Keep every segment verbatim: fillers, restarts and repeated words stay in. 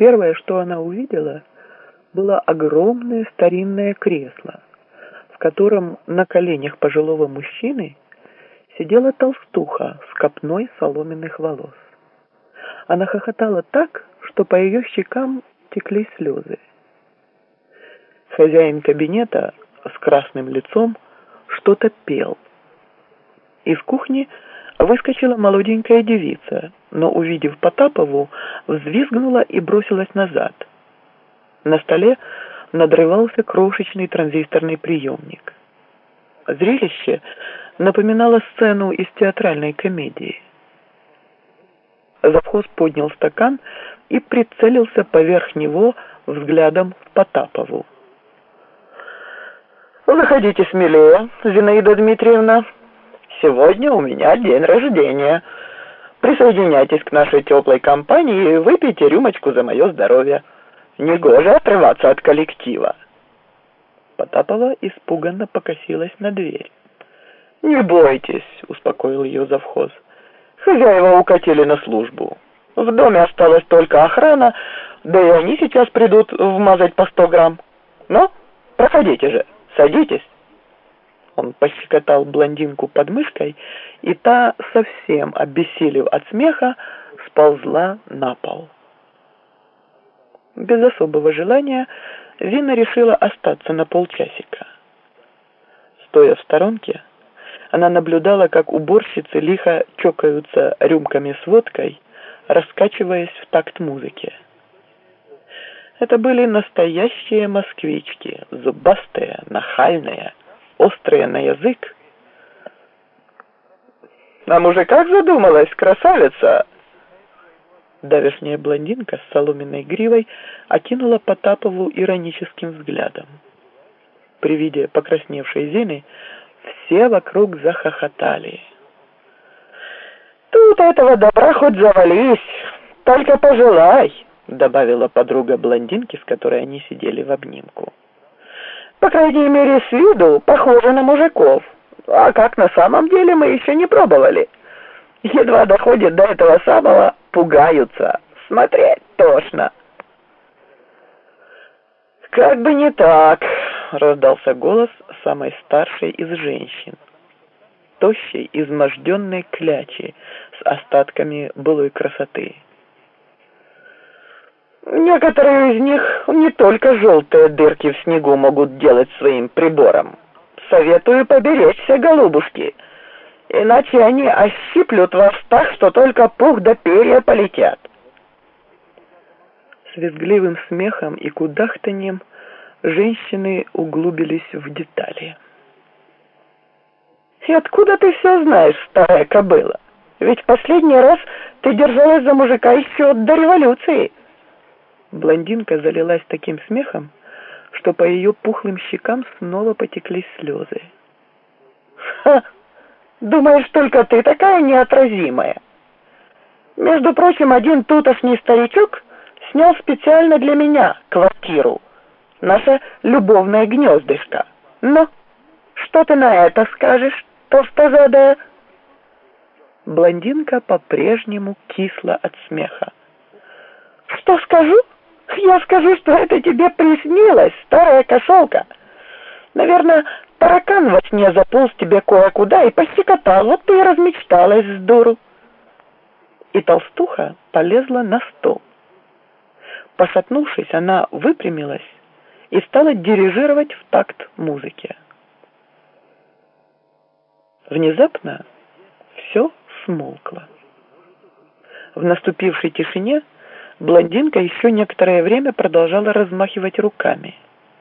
Первое, что она увидела, было огромное старинное кресло, в котором на коленях пожилого мужчины сидела толстуха с копной соломенных волос. Она хохотала так, что по ее щекам текли слезы. Хозяин кабинета с красным лицом что-то пел. Из кухни выскочила молоденькая девица, но, увидев Потапову, взвизгнула и бросилась назад. На столе надрывался крошечный транзисторный приемник. Зрелище напоминало сцену из театральной комедии. Завхоз поднял стакан и прицелился поверх него взглядом в Потапову. «Заходите смелее, Зинаида Дмитриевна. Сегодня у меня день рождения. Присоединяйтесь к нашей теплой компании и выпейте рюмочку за мое здоровье. Негоже отрываться от коллектива». Потапова испуганно покосилась на дверь. «Не бойтесь», — успокоил ее завхоз. «Хозяева укатили на службу. В доме осталась только охрана, да и они сейчас придут вмазать по сто грамм. Ну, проходите же, садитесь». Он пощекотал блондинку под мышкой, и та, совсем обессилев от смеха, сползла на пол. Без особого желания Зина решила остаться на полчасика. Стоя в сторонке, она наблюдала, как уборщицы лихо чокаются рюмками с водкой, раскачиваясь в такт музыки. Это были настоящие москвички, зубастые, нахальные, острые на язык. «На мужиках задумалась, красавица!» Давешняя блондинка с соломенной гривой окинула Потапову ироническим взглядом. При виде покрасневшей Зины все вокруг захохотали. «Тут этого добра хоть завались, только пожелай», — добавила подруга блондинки, с которой они сидели в обнимку. «По крайней мере, с виду похоже на мужиков, а как на самом деле мы еще не пробовали. Едва доходит до этого самого, пугаются, смотреть тошно». «Как бы не так», — раздался голос самой старшей из женщин, тощей, изможденной клячи с остатками былой красоты. «Некоторые из них не только желтые дырки в снегу могут делать своим прибором. Советую поберечься, голубушки, иначе они ощиплют вас так, что только пух да перья полетят». С визгливым смехом и кудахтаньем женщины углубились в детали. «И откуда ты все знаешь, старая кобыла? Ведь в последний раз ты держалась за мужика еще до революции». Блондинка залилась таким смехом, что по ее пухлым щекам снова потекли слезы. «Ха! Думаешь, только ты такая неотразимая? Между прочим, один тутошний старичок снял специально для меня квартиру, наше любовное гнездышко. Ну, что ты на это скажешь, толстозадая?» Блондинка по-прежнему кисла от смеха. «Что скажу? Я скажу, что это тебе приснилось, старая кошелка. Наверное, таракан во сне заполз тебе кое-куда и пощекотал, вот ты и размечталась с дуру». И толстуха полезла на стол. Пошатнувшись, она выпрямилась и стала дирижировать в такт музыке. Внезапно все смолкло. В наступившей тишине блондинка еще некоторое время продолжала размахивать руками.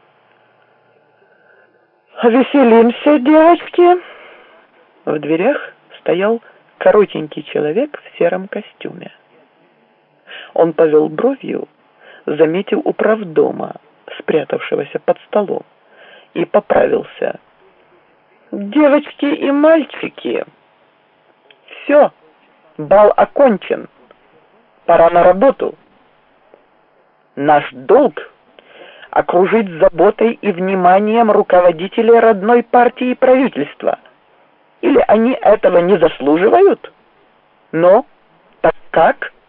«Веселимся, девочки!» В дверях стоял коротенький человек в сером костюме. Он повел бровью, заметив управдома, спрятавшегося под столом, и поправился. «Девочки и мальчики, все, бал окончен, пора на работу. Наш долг — окружить заботой и вниманием руководителей родной партии и правительства. Или они этого не заслуживают? Но так как?»